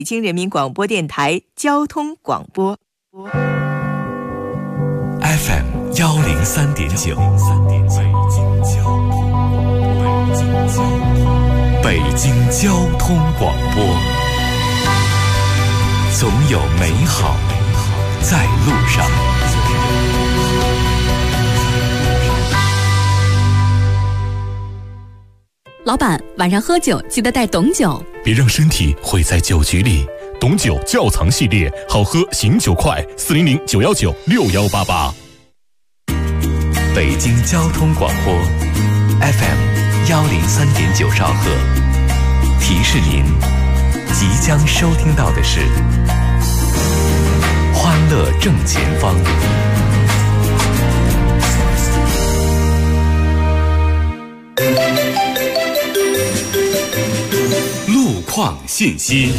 北京人民广播电台交通广播 FM 103.9，北京交通广播，总有美好在路上。 老板，晚上喝酒记得带董酒， 别让身体毁在酒局里。董酒窖藏系列，好喝醒酒快，400-919-6188。北京交通广播 FM 103.9兆赫，提示您即将收听到的是欢乐正前方。路况信息。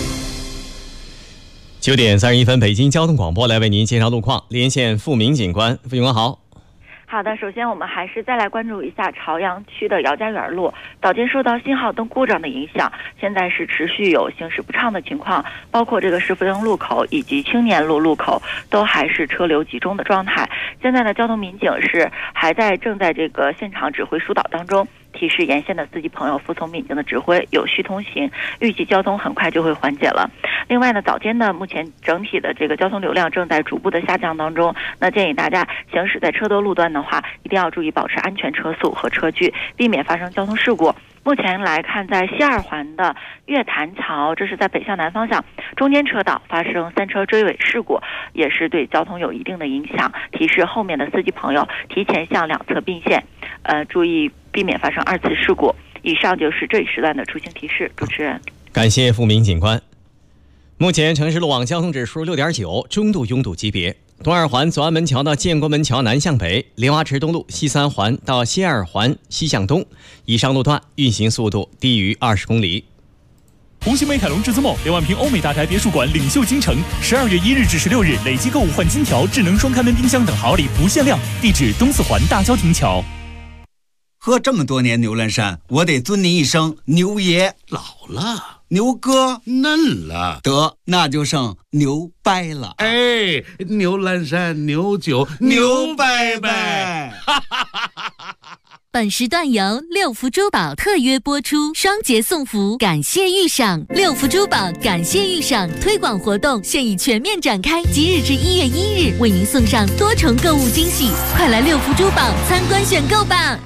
9点31分，北京交通广播来为您介绍路况，连线付明警官。付警官好。 好的，首先我们还是再来关注一下朝阳区的姚家园路，早间受到信号灯故障的影响，现在是持续有行驶不畅的情况，包括这个市府灯路口以及青年路路口都还是车流集中的状态。现在的交通民警是正在这个现场指挥疏导当中，提示沿线的司机朋友服从民警的指挥，有序通行，预计交通很快就会缓解了。另外呢，早间呢，目前整体的这个交通流量正在逐步的下降当中，那建议大家行驶在车多路段的话，一定要注意保持安全车速和车距，避免发生交通事故。目前来看，在西二环的月坛桥，这是在北向南方向中间车道发生3车追尾事故，也是对交通有一定的影响，提示后面的司机朋友提前向两侧并线，注意避免发生2次事故。以上就是这一时段的出行提示。主持人， 感谢付明警官。目前城市路网交通指数6.9，中度拥堵级别。东二环左安门桥到建国门桥南向北，莲花池东路西3环到西2环西向东，以上路段运行速度低于20公里。 红星美凯龙至尊梦6万平欧美大宅别墅馆领袖京城，12月1日至16日累计购物换金条、智能双开门冰箱等好礼不限量。地址东四环大郊亭桥。 喝这么多年牛栏山，我得尊您一声牛爷。 老了， 牛哥嫩了， 得那就剩牛掰了。 哎，牛栏山牛酒牛掰掰。 本时段由六福珠宝特约播出，双节送福，感谢遇赏。六福珠宝感谢遇赏推广活动现已全面展开，即日至1月1日，为您送上多重购物惊喜，快来六福珠宝参观选购吧。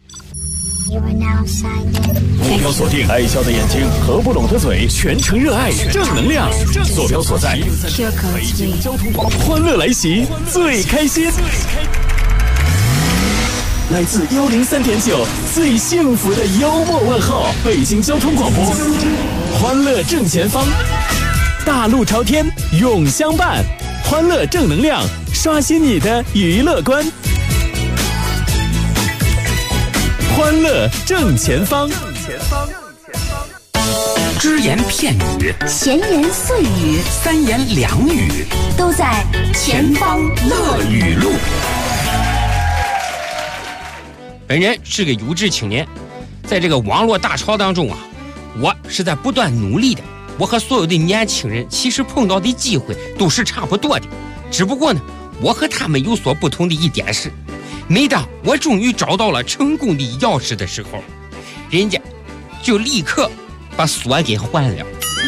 目标锁定爱笑的眼睛，合不拢的嘴，全程热爱正能量。坐标所在，北京交通广播，欢乐来袭，最开心。来自103.9，最幸福的幽默问候，北京交通广播，欢乐正前方，大路朝天，永相伴，欢乐正能量，刷新你的娱乐观。欢乐正前方， 只言片语， 闲言碎语 ，3言2语， 都在前方乐语录。 本人是个有志青年，在这个网络大潮当中啊，我是在不断努力的。我和所有的年轻人其实碰到的机会都是差不多的，只不过呢，我和他们有所不同的一点是，每当我终于找到了成功的钥匙的时候，人家就立刻把锁给换了。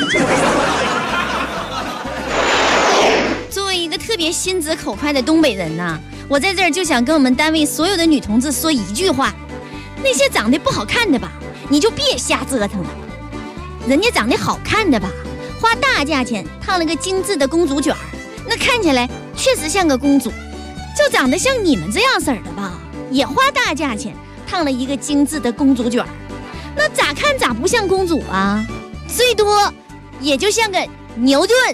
作为一个特别心直口快的东北人呐，我在这儿就想跟我们单位所有的女同志说一句话：那些长得不好看的吧，你就别瞎折腾了；人家长得好看的吧，花大价钱烫了个精致的公主卷儿，那看起来确实像个公主。就长得像你们这样式儿的吧，也花大价钱烫了一个精致的公主卷儿，那咋看咋不像公主啊，最多也就像个牛顿。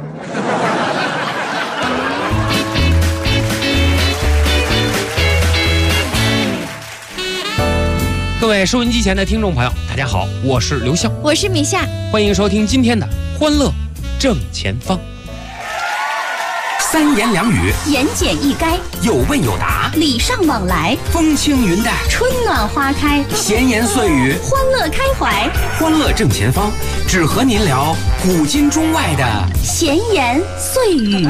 各位收音机前的听众朋友，大家好，我是刘笑， 我是米夏， 欢迎收听今天的欢乐正前方。 三言两语， 言简意赅， 有问有答， 礼尚往来， 风轻云淡， 春暖花开， 闲言碎语， 欢乐开怀， 欢乐正前方，只和您聊古今中外的闲言碎语。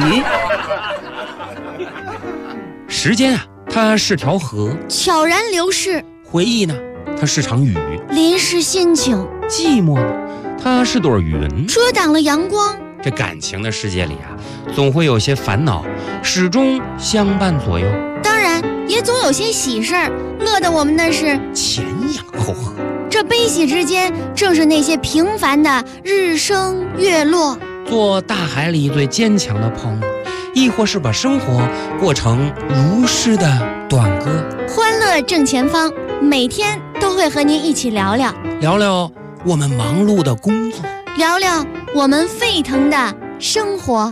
时间啊，它是条河， 悄然流逝； 回忆呢，它是场雨； 淋湿心情； 寂寞呢，它是朵云， 遮挡了阳光。 这感情的世界里啊，总会有些烦恼，始终相伴左右。 当然，也总有些喜事儿，乐得我们那是前仰后合。 这悲喜之间，正是那些平凡的日升月落。 做大海里最坚强的泡沫，亦或是把生活过成如诗的短歌。 欢乐正前方，每天都会和您一起聊聊我们忙碌的工作， 聊聊我们沸腾的生活。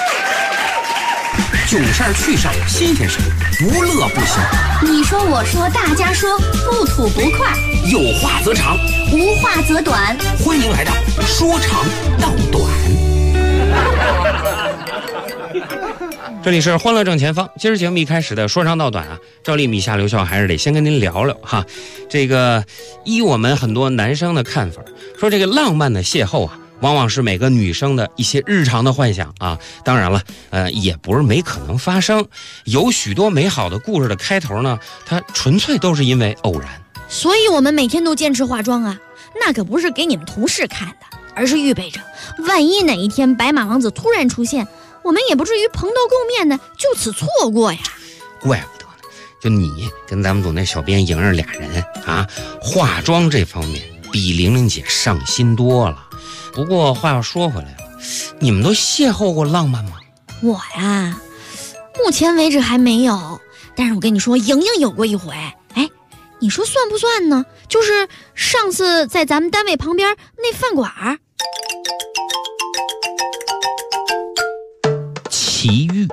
囧事儿趣事儿新鲜事儿，不乐不行。 你说我说大家说，不吐不快， 有话则长， 无话则短。 欢迎来到说长道短。这里是欢乐正前方，今儿节目一开始的说长道短啊，照例米夏刘笑还是得先跟您聊聊哈。这个依我们很多男生的看法，说这个浪漫的邂逅啊，往往是每个女生的一些日常的幻想啊。当然了，也不是没可能发生，有许多美好的故事的开头呢，它纯粹都是因为偶然。 所以我们每天都坚持化妆啊，那可不是给你们同事看的，而是预备着，万一哪一天白马王子突然出现，我们也不至于蓬头垢面的就此错过呀。 怪不得呢，就你跟咱们组那小编莹儿俩人啊，化妆这方面比玲玲姐上心多了。不过话要说回来了，你们都邂逅过浪漫吗？ 我呀，目前为止还没有，但是我跟你说，莹莹有过一回。哎，你说算不算呢？就是上次在咱们单位旁边那饭馆。 奇遇。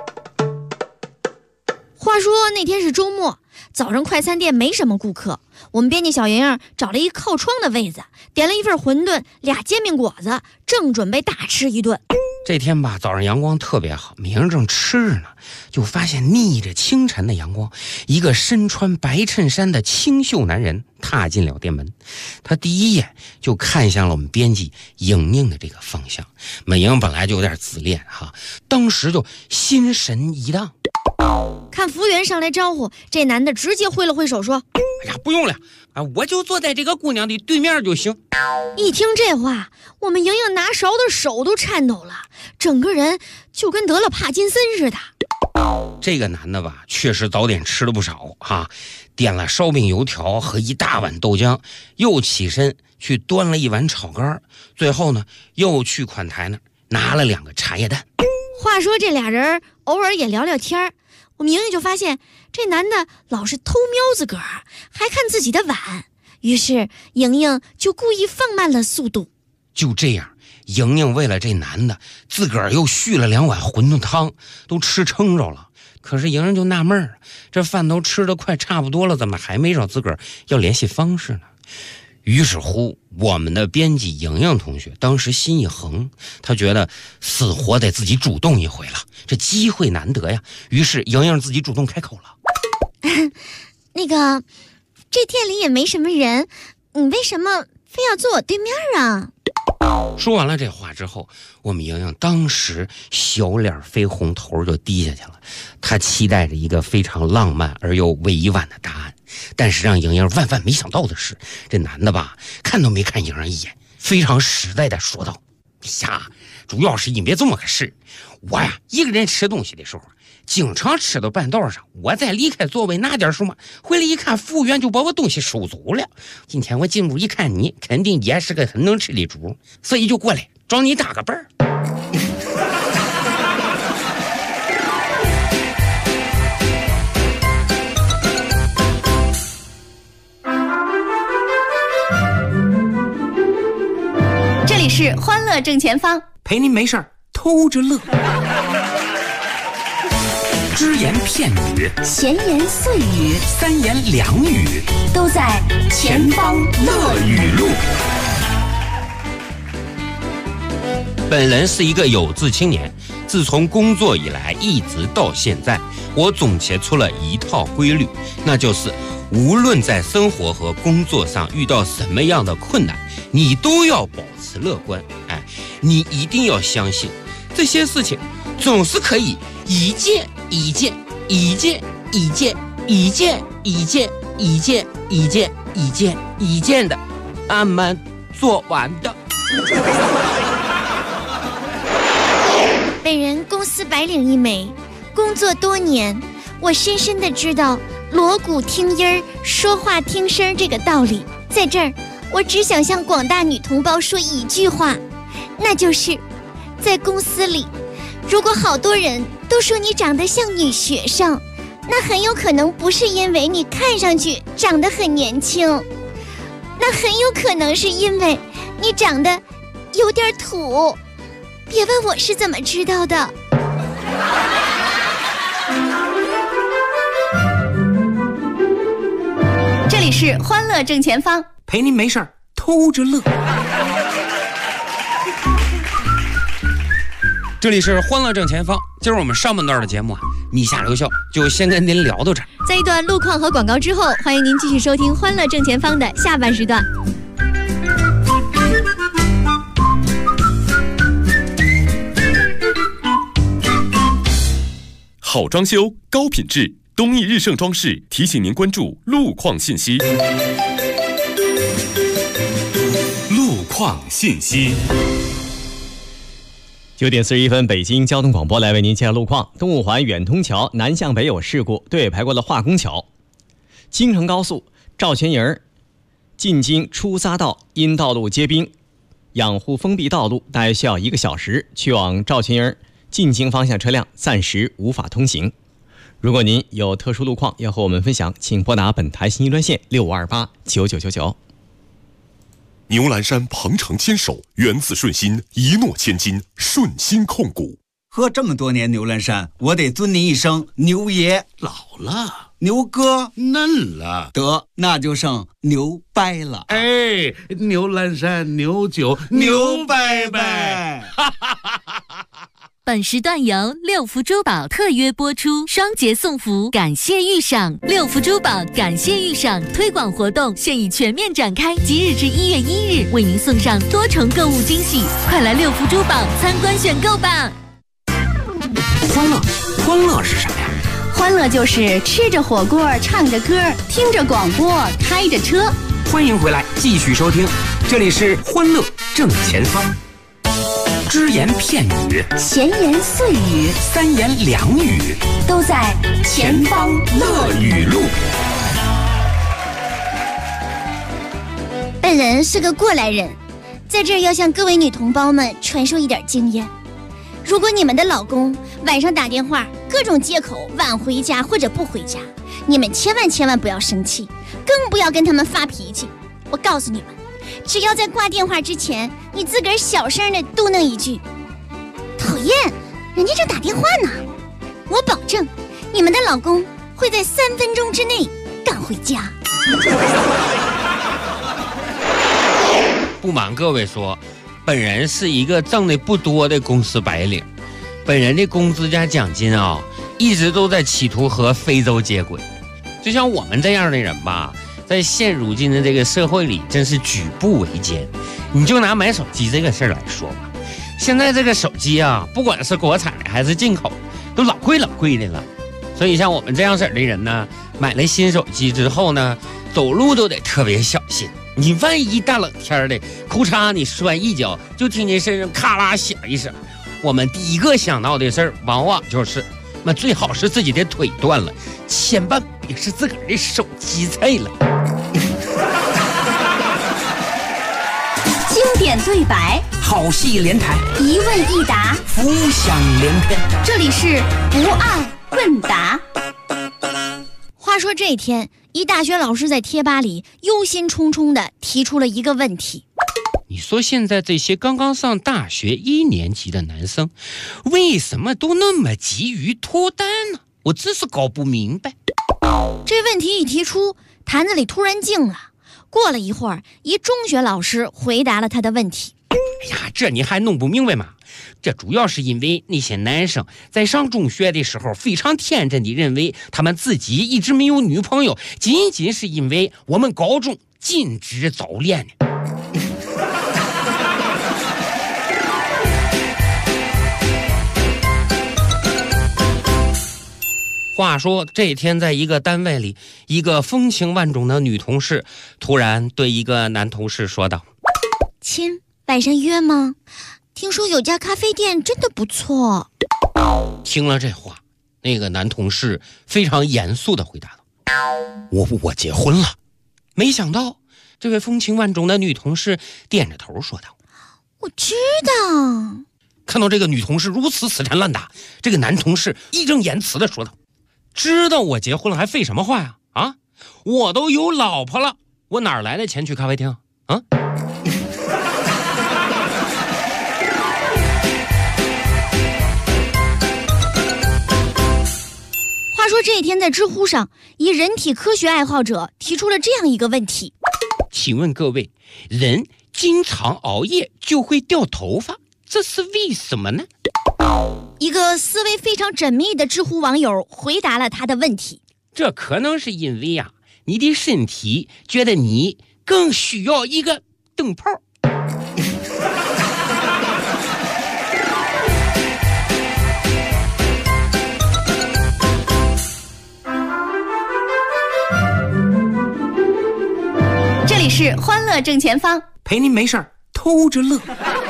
话说那天是周末，早上快餐店没什么顾客，我们编辑小莹莹找了一靠窗的位子，点了一份馄饨，2煎饼果子，正准备大吃一顿。 这天吧，早上阳光特别好，明儿正吃着呢，就发现逆着清晨的阳光，一个身穿白衬衫的清秀男人踏进了店门。他第一眼就看向了我们编辑莹莹的这个方向。美莹本来就有点自恋哈，当时就心神一荡。 看服务员上来招呼，这男的直接挥了挥手说： 哎呀，不用了啊，我就坐在这个姑娘的对面就行。 一听这话，我们莹莹拿勺的手都颤抖了，整个人就跟得了帕金森似的。 这个男的吧，确实早点吃了不少哈，点了烧饼油条和一大碗豆浆，又起身去端了一碗炒肝，最后呢又去款台那儿拿了2个茶叶蛋。 话说这俩人偶尔也聊聊天，我们莹莹就发现这男的老是偷瞄自个儿，还看自己的碗，于是莹莹就故意放慢了速度。 就这样，莹莹为了这男的，自个儿又续了2碗馄饨汤，都吃撑着了。可是莹莹就纳闷了，这饭都吃得快差不多了，怎么还没找自个儿要联系方式呢？于是乎，我们的编辑莹莹同学当时心一横，她觉得死活得自己主动一回了，这机会难得呀。于是莹莹自己主动开口了： 那个，这店里也没什么人，你为什么非要坐我对面啊？ 说完了这话之后，我们莹莹当时小脸绯红，头就低下去了。她期待着一个非常浪漫而又委婉的答案，但是让莹莹万万没想到的是，这男的吧，看都没看莹莹一眼，非常实在的说道：呀，主要是因为这么个事，我呀一个人吃东西的时候，经常吃到半道上，我再离开座位拿点什么，回来一看，服务员就把我东西收走了。今天我进屋一看，你肯定也是个很能吃的主，所以就过来找你搭个伴儿。 这里是欢乐正前方， 陪您没事儿偷着乐。只言片语， 闲言碎语， 三言两语， 都在前方乐语录。 本人是一个有志青年， 自从工作以来一直到现在，我总结出了一套规律，那就是无论在生活和工作上遇到什么样的困难，你都要保持乐观。你一定要相信这些事情总是可以一件一件一件一件一件一件一件一件一件一件的慢慢做完的。 本人公司白领一枚，工作多年，我深深的知道锣鼓听音儿，说话听声这个道理。在这儿，我只想向广大女同胞说一句话，那就是在公司里，如果好多人都说你长得像女学生，那很有可能不是因为你看上去长得很年轻，那很有可能是因为你长得有点土。别问我是怎么知道的。 这里是欢乐正前方， 陪您没事儿偷着乐。这里是欢乐正前方，今儿我们上半段的节目米下留校就先跟您聊到这儿。 在一段路况和广告之后，欢迎您继续收听欢乐正前方的下半时段。 好装修，高品质，东义日盛装饰提醒您关注路况信息。路况信息。 9点41分，北京交通广播来为您介绍路况。东五环远通桥南向北有事故，对排过了化工桥。京承高速赵全营进京出匝道因道路结冰，养护封闭道路，大约需要1个小时，去往赵全营进京方向车辆暂时无法通行。如果您有特殊路况要和我们分享，请拨打本台信息专线65289999。 牛栏山鹏程牵手，源自顺心，一诺千金，顺心控股。 喝这么多年牛栏山，我得尊您一声牛爷。 老了， 牛哥嫩了， 得那就剩牛掰了。 哎，牛栏山牛酒牛掰掰。 本时段由六福珠宝特约播出，双节送福，感谢遇赏。六福珠宝感谢遇赏推广活动现已全面展开，即日至1月1日，为您送上多重购物惊喜，快来六福珠宝参观选购吧！ 欢乐是什么呀？ 欢乐就是吃着火锅，唱着歌，听着广播，开着车。 欢迎回来，继续收听，这里是欢乐正前方。只言片语， 闲言碎语， 三言两语， 都在前方乐语录。 本人是个过来人，在这儿要向各位女同胞们传授一点经验。如果你们的老公晚上打电话，各种借口晚回家或者不回家，你们千万不要生气，更不要跟他们发脾气。我告诉你们，只要在挂电话之前，你自个儿小声的嘟囔一句讨厌，人家正打电话呢，我保证你们的老公会在3分钟之内赶回家。 不瞒各位说，本人是一个挣的不多的公司白领，本人的工资加奖金一直都在企图和非洲接轨。就像我们这样的人吧，在现如今的这个社会里，真是举步维艰。你就拿买手机这个事儿来说吧，现在这个手机不管是国产还是进口，都老贵的了。所以像我们这样式的人呢，买了新手机之后呢，走路都得特别小心。你万一大冷天的，裤衩你摔一脚，就听见身上咔啦响一声，我们第一个想到的事儿，往往就是那最好是自己的腿断了，千万别是自个儿的手机碎了。 经典对白， 好戏连台， 一问一答， 浮想联翩。 这里是不爱问答。 话说这天，一大学老师在贴吧里忧心忡忡地提出了一个问题： 你说现在这些刚刚上大学1年级的男生，为什么都那么急于脱单呢？我真是搞不明白。 这问题一提出，坛子里突然静了。过了一会儿，一中学老师回答了他的问题。 哎呀，这你还弄不明白吗？ 这主要是因为那些男生在上中学的时候非常天真地认为他们自己一直没有女朋友，仅仅是因为我们高中禁止早恋呢。话说这天在一个单位里，一个风情万种的女同事突然对一个男同事说道： 亲，晚上约吗？听说有家咖啡店真的不错。 听了这话，那个男同事非常严肃地回答道：我结婚了。没想到这位风情万种的女同事点着头说道： 我知道。 看到这个女同事如此死缠烂打，这个男同事义正言辞地说道：知道我结婚了还废什么话呀？啊，我都有老婆了，我哪来的钱去咖啡厅啊？ 话说这一天在知乎上，一人体科学爱好者提出了这样一个问题： 请问各位，人经常熬夜就会掉头发，这是为什么呢？ 一个思维非常缜密的知乎网友回答了他的问题： 这可能是因为啊，你的身体觉得你更需要一个灯泡。 这里是欢乐正前方， 陪您没事儿偷着乐。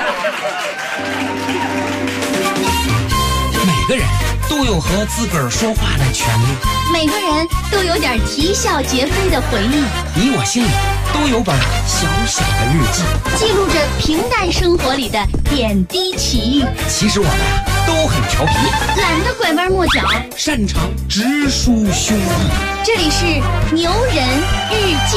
每个人都有和自个儿说话的权利， 每个人都有点啼笑皆非的回忆， 你我心里都有本小小的日记， 记录着平淡生活里的点滴奇遇。 其实我们都很调皮， 懒得拐弯抹角， 擅长直抒胸臆。 这里是牛人日记。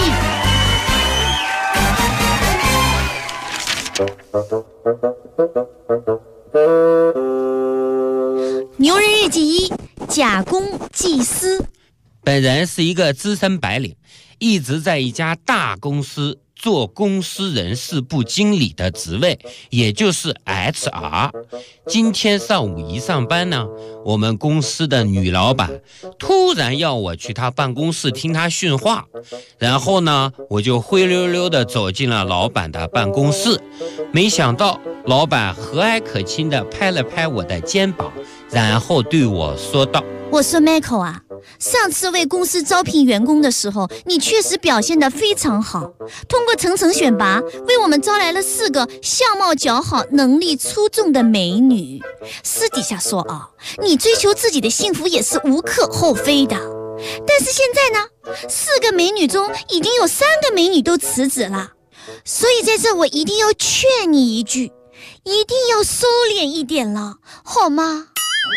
牛人日记一：假公济私。 本人是一个资深白领，一直在一家大公司做公司人事部经理的职位，也就是 HR。 今天上午一上班呢，我们公司的女老板突然要我去她办公室听她训话，然后呢，我就灰溜溜地走进了老板的办公室。没想到老板和蔼可亲地拍了拍我的肩膀，然后对我说道： 我说 Michael 啊，上次为公司招聘员工的时候，你确实表现得非常好，通过层层选拔，为我们招来了4个相貌姣好、能力出众的美女。私底下说啊，你追求自己的幸福也是无可厚非的。但是现在呢，4个美女中已经有3个美女都辞职了，所以在这我一定要劝你一句，一定要收敛一点了，好吗？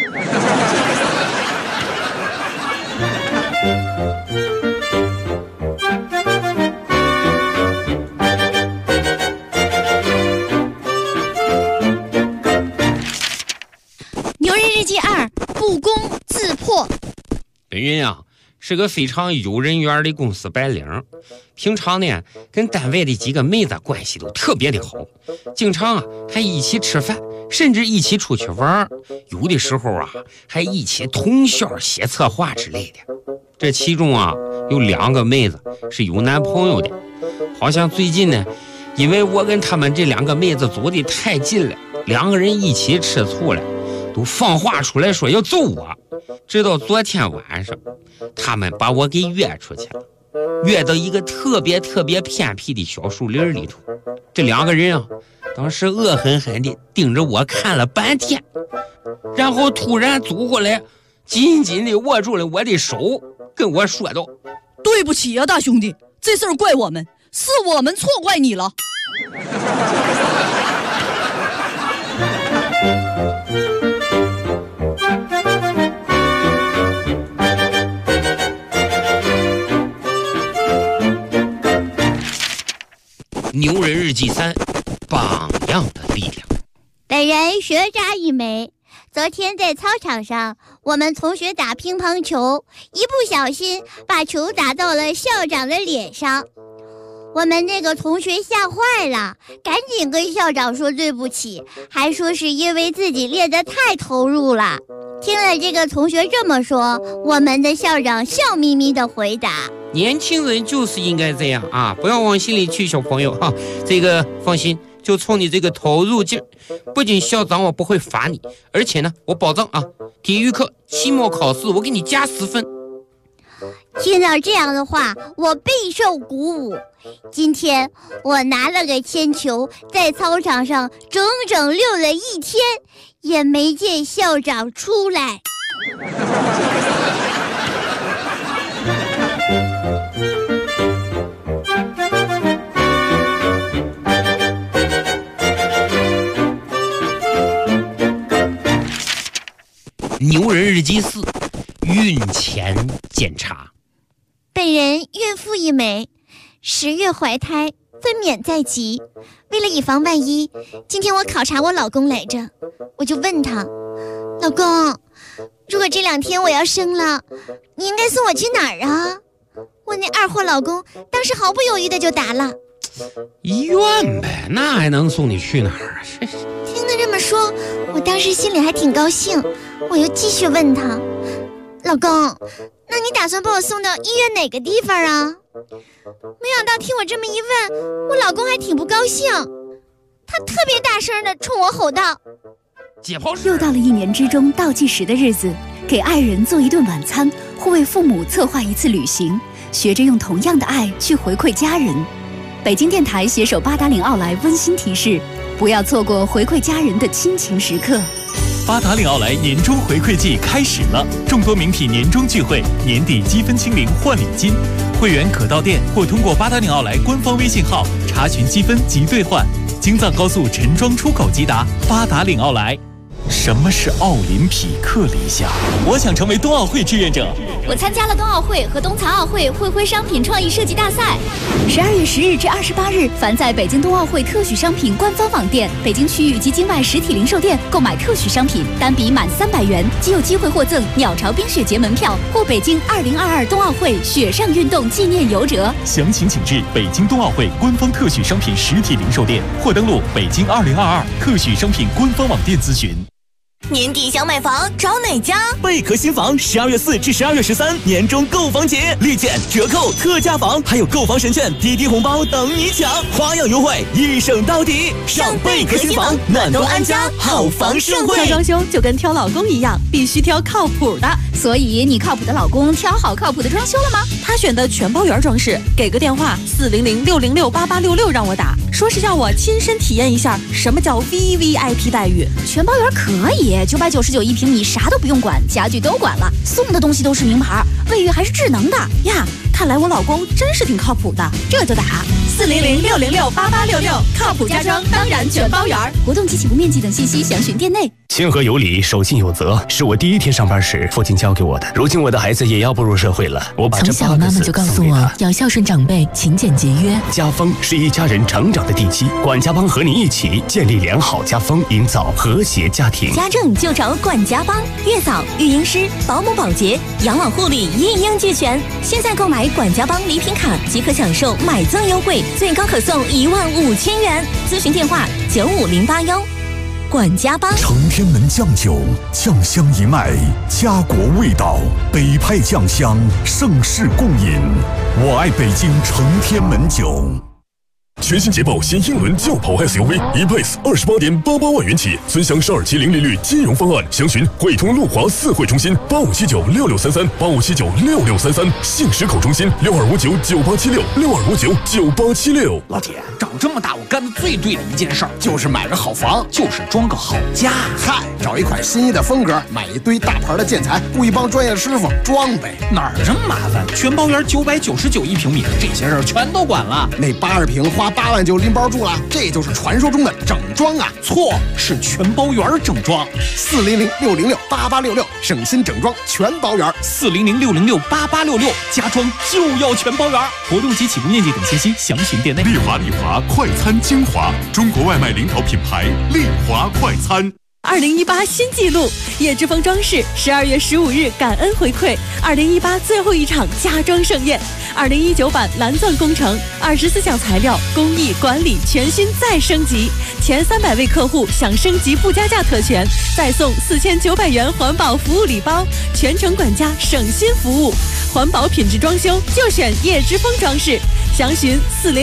牛人日记2：不攻自破。 本人啊是个非常有人缘的公司白领，平常呢跟单位的几个妹子关系都特别的好，经常啊还一起吃饭，甚至一起出去玩，有的时候啊还一起通宵写策划之类的。这其中啊有2个妹子是有男朋友的，好像最近呢，因为我跟他们这2个妹子走得太近了，2个人一起吃醋了，都放话出来说要揍我。直到昨天晚上，他们把我给约出去了，约到一个特别偏僻的小树林里头。这2个人啊，当时恶狠狠地盯着我看了半天，然后突然走过来，紧紧地握住了我的手，跟我说道： 对不起啊，大兄弟，这事儿怪我们，是我们错怪你了。 牛人日记3：榜样的力量。 本人学渣一枚。昨天在操场上，我们同学打乒乓球，一不小心把球打到了校长的脸上。 我们那个同学吓坏了，赶紧跟校长说对不起，还说是因为自己练得太投入了。听了这个同学这么说，我们的校长笑眯眯地回答： 年轻人就是应该这样啊，不要往心里去，小朋友哈。这个放心，就冲你这个投入劲，不仅校长我不会罚你，而且呢，我保证啊，体育课期末考试我给你加10分。 听到这样的话，我备受鼓舞。今天我拿了个铅球，在操场上整整溜了1天，也没见校长出来。 牛人日记4，孕前检查。 本人孕妇一枚，10月怀胎，分娩在即。为了以防万一，今天我考察我老公来着，我就问他：老公，如果这2天我要生了，你应该送我去哪儿啊？我那二货老公当时毫不犹豫的就答了： 医院呗，那还能送你去哪儿啊？ 听他这么说，我当时心里还挺高兴。我又继续问他：老公，那你打算把我送到医院哪个地方啊？没想到听我这么一问，我老公还挺不高兴，他特别大声的冲我吼道： 解剖又到了1年之中倒计时的日子，给爱人做一顿晚餐，或为父母策划一次旅行，学着用同样的爱去回馈家人。北京电台携手8达岭奥莱温馨提示，不要错过回馈家人的亲情时刻。 8达岭奥莱年终回馈季开始了，众多名品年终聚会，年底积分清零换礼金，会员可到店或通过8达岭奥莱官方微信号查询积分及兑换。京藏高速陈庄出口即达8达岭奥莱。什么是奥林匹克理想？我想成为冬奥会志愿者。 我参加了冬奥会和冬残奥会会徽商品创意设计大赛。 12月10日至28日，凡在北京冬奥会特许商品官方网店、北京区域及境外实体零售店购买特许商品，单笔满300元，即有机会获赠鸟巢冰雪节门票或北京2022冬奥会雪上运动纪念游折。 详情请至北京冬奥会官方特许商品实体零售店，或登录北京2022特许商品官方网店咨询。 年底想买房找哪家？ 贝壳新房12月4至12月13年终购房节，立减、折扣、特价房，还有购房神券、滴滴红包等你抢，花样优惠，一省到底。上贝壳新房，暖冬安家，好房盛会。 挑装修就跟挑老公一样，必须挑靠谱的。 所以你靠谱的老公挑好靠谱的装修了吗？ 他选的全包圆装饰，给个电话400-606-8866让我打，说是要我亲身体验一下什么叫 VVIP 待遇。 全包圆可以，999一平米，啥都不用管，家具都管了，送的东西都是名牌，卫浴还是智能的呀。看来我老公真是挺靠谱的， 这就打 400-606-8866，靠谱家装当然全包圆。 活动及起步面积等信息详询店内。 谦和有礼，守信有责，是我第1天上班时父亲教给我的。如今我的孩子也要步入社会了，我把这8个字送给他。 从小妈妈就告诉我要孝顺长辈，勤俭节约。 家风是一家人成长的地基，管家帮和你一起建立良好家风，营造和谐家庭。 家政就找管家帮，月嫂、育婴师、保姆、保洁、养老护理一应俱全。现在购买管家帮礼品卡即可享受买赠优惠，最高可送15000元。咨询电话95081。管家帮。 承天门酱酒，酱香一脉，家国味道，北派酱香，盛世共饮。我爱北京承天门酒。 全新捷豹新英伦轿跑 SUV E-Pace 28.88万元起，尊享12期零利率金融方案，详询汇通路华4会中心85796633，85796633，信实口中心62599876，62599876。 老铁，长这么大我干的最对的一件事儿，就是买个好房，就是装个好家。 嗨，找一款心仪的风格，买一堆大牌的建材，雇一帮专业师傅装呗。 哪儿这么麻烦？全包圆999一平米，这些事儿全都管了。 那80平花8万就拎包住了，这就是传说中的整装啊！ 错，是全包圆整装。 400-606-8866，省心整装全包圆。 400-606-8866，家装就要全包圆。 活动及起步面积等信息详询店内。 丽华快餐精华，中国外卖领导品牌，丽华快餐。 2018新纪录，叶之峰装饰12月15日感恩回馈2018最后一场家装盛宴，2019版蓝钻工程24项材料工艺管理全新再升级，前300位客户享升级不加价特权，再送4900元环保服务礼包，全程管家省心服务，环保品质装修就选叶之峰装饰，详询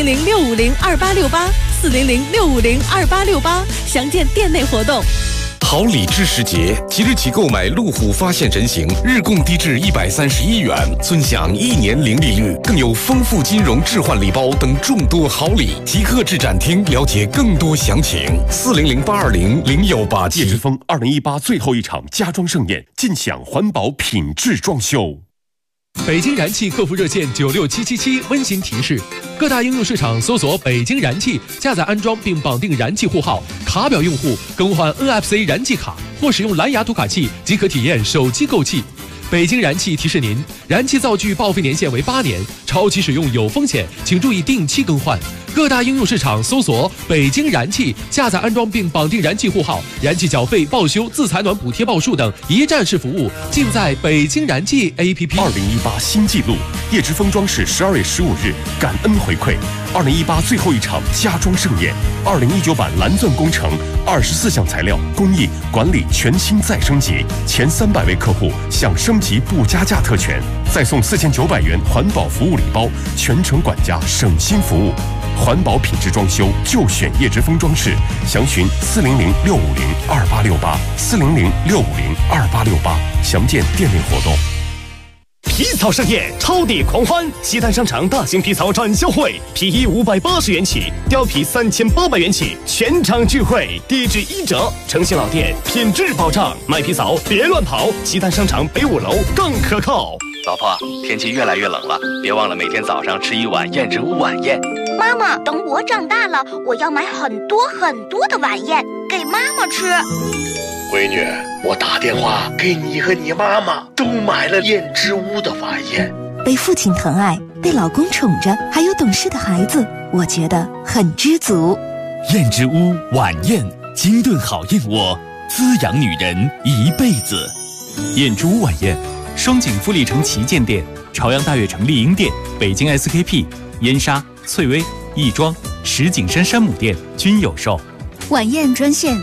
400-650-2868，400-650-2868，详见店内活动。 好礼知时节，即日起购买路虎发现人形，日供低至131元，尊享1年零利率，更有丰富金融置换礼包等众多好礼。即刻至展厅了解更多详情。400-820-0187。 叶之峰2018最后一场家装盛宴，尽享环保品质装修。 北京燃气客服热线96777温馨提示：各大应用市场搜索北京燃气，下载安装并绑定燃气户号，卡表用户更换 NFC 燃气卡或使用蓝牙读卡器即可体验手机购气。北京燃气提示您，燃气灶具报废年限为8年，超期使用有风险，请注意定期更换。各大应用市场搜索北京燃气，下载安装并绑定燃气户号，燃气缴费、报修、自采暖补贴报数等一站式服务尽在北京燃气 APP。 2018新纪录，叶之峰装饰12月15日感恩回馈2018最后一场家装盛宴，2019版蓝钻工程24项材料工艺管理全新再升级，前300位客户享升级不加价特权，再送4900元环保服务礼包，全程管家省心服务。环保品质装修就选叶之峰装饰，详询400-650-2868，400-650-2868，详见店内活动。 皮草盛宴，超抵狂欢！西单商场大型皮草展销会，皮衣580元起，貂皮3800元起，全场聚会，低至1折。诚信老店，品质保障，买皮草别乱跑。西单商场北5楼更可靠。 老婆，天气越来越冷了，别忘了每天早上吃一碗燕之屋晚宴。 妈妈，等我长大了，我要买很多很多的晚宴给妈妈吃。 闺女，我打电话给你和你妈妈都买了燕之屋的晚宴。 被父亲疼爱，被老公宠着，还有懂事的孩子，我觉得很知足。 燕之屋晚宴，精炖好燕窝，滋养女人一辈子。燕之屋晚宴，双井富力城旗舰店、朝阳大悦城丽婴店、北京 SKP、燕莎、翠微、亦庄、石景山山姆店均有售。 晚宴专线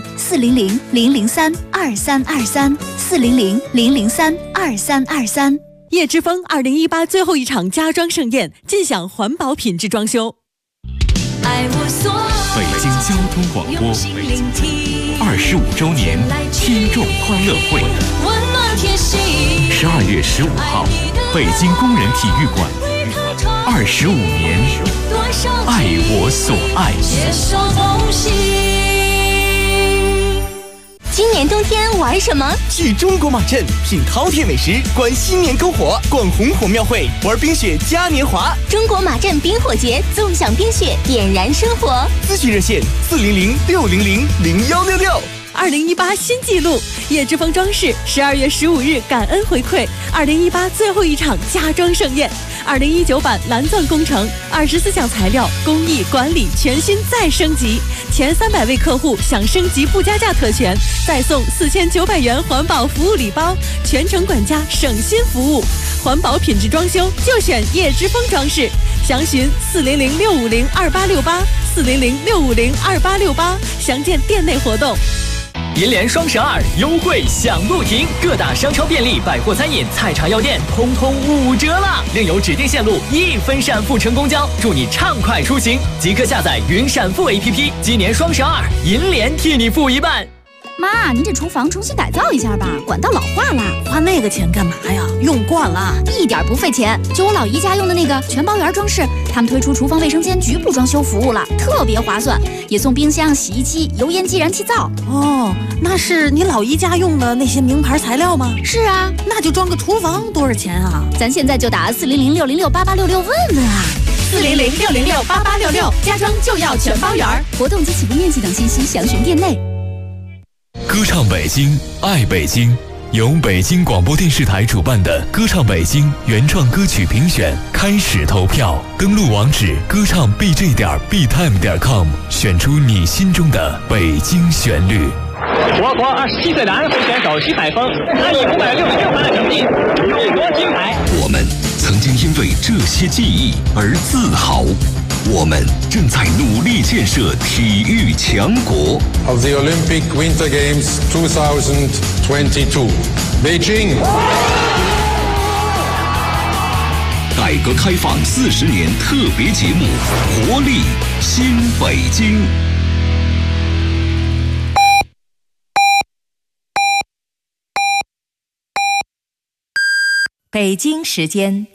400-003-2323，400-003-2323。 叶之峰2018最后一场家装盛宴，尽享环保品质装修。 北京交通广播25周年听众欢乐会，12月15号，北京工人体育馆，25年，爱我所爱。 今年冬天玩什么？ 去中国马镇品饕餮美食，观新年篝火，逛红火庙会，玩冰雪嘉年华。 中国马镇冰火节，纵享冰雪，点燃生活。 咨询热线400-600-0166。 2018新纪录，叶之峰装饰12月15日感恩回馈2018最后一场家装盛宴，2019版蓝钻工程24项材料工艺管理全新再升级，前300位客户享升级不加价特权，再送4900元环保服务礼包，全程管家省心服务。环保品质装修就选叶之峰装饰，详询400-650-2868，400-650-2868，详见店内活动。 银联双12优惠享不停，各大商超便利、百货餐饮、菜茶药店通通5折啦！另有指定线路1分闪付乘公交，祝你畅快出行！即刻下载云闪付 APP， 今年双12，银联替你付一半。 妈，您这厨房重新改造一下吧，管道老化了。 花那个钱干嘛呀？用惯了， 一点不费钱。就我老姨家用的那个全包园装饰，他们推出厨房卫生间局部装修服务了，特别划算，也送冰箱、洗衣机、油烟机、燃气灶。 哦，那是你老姨家用的那些名牌材料吗？ 是啊， 那就装个厨房多少钱啊？ 咱现在就打400-606-8866问问啊。 400-606-8866，家装就要全包园。 活动及起步面积等信息详询店内。 歌唱北京，爱北京，由北京广播电视台主办的歌唱北京原创歌曲评选开始投票，登录网址歌唱 bj.btime.com， 选出你心中的北京旋律。 我国27岁的安徽选手徐采峰，他以566分的成绩勇夺金牌。 我们曾经因为这些记忆而自豪，我们正在努力建设体育强国。 Of the Olympic Winter Games 2022, Beijing. 改革开放40年特别节目《活力新北京》。 北京时间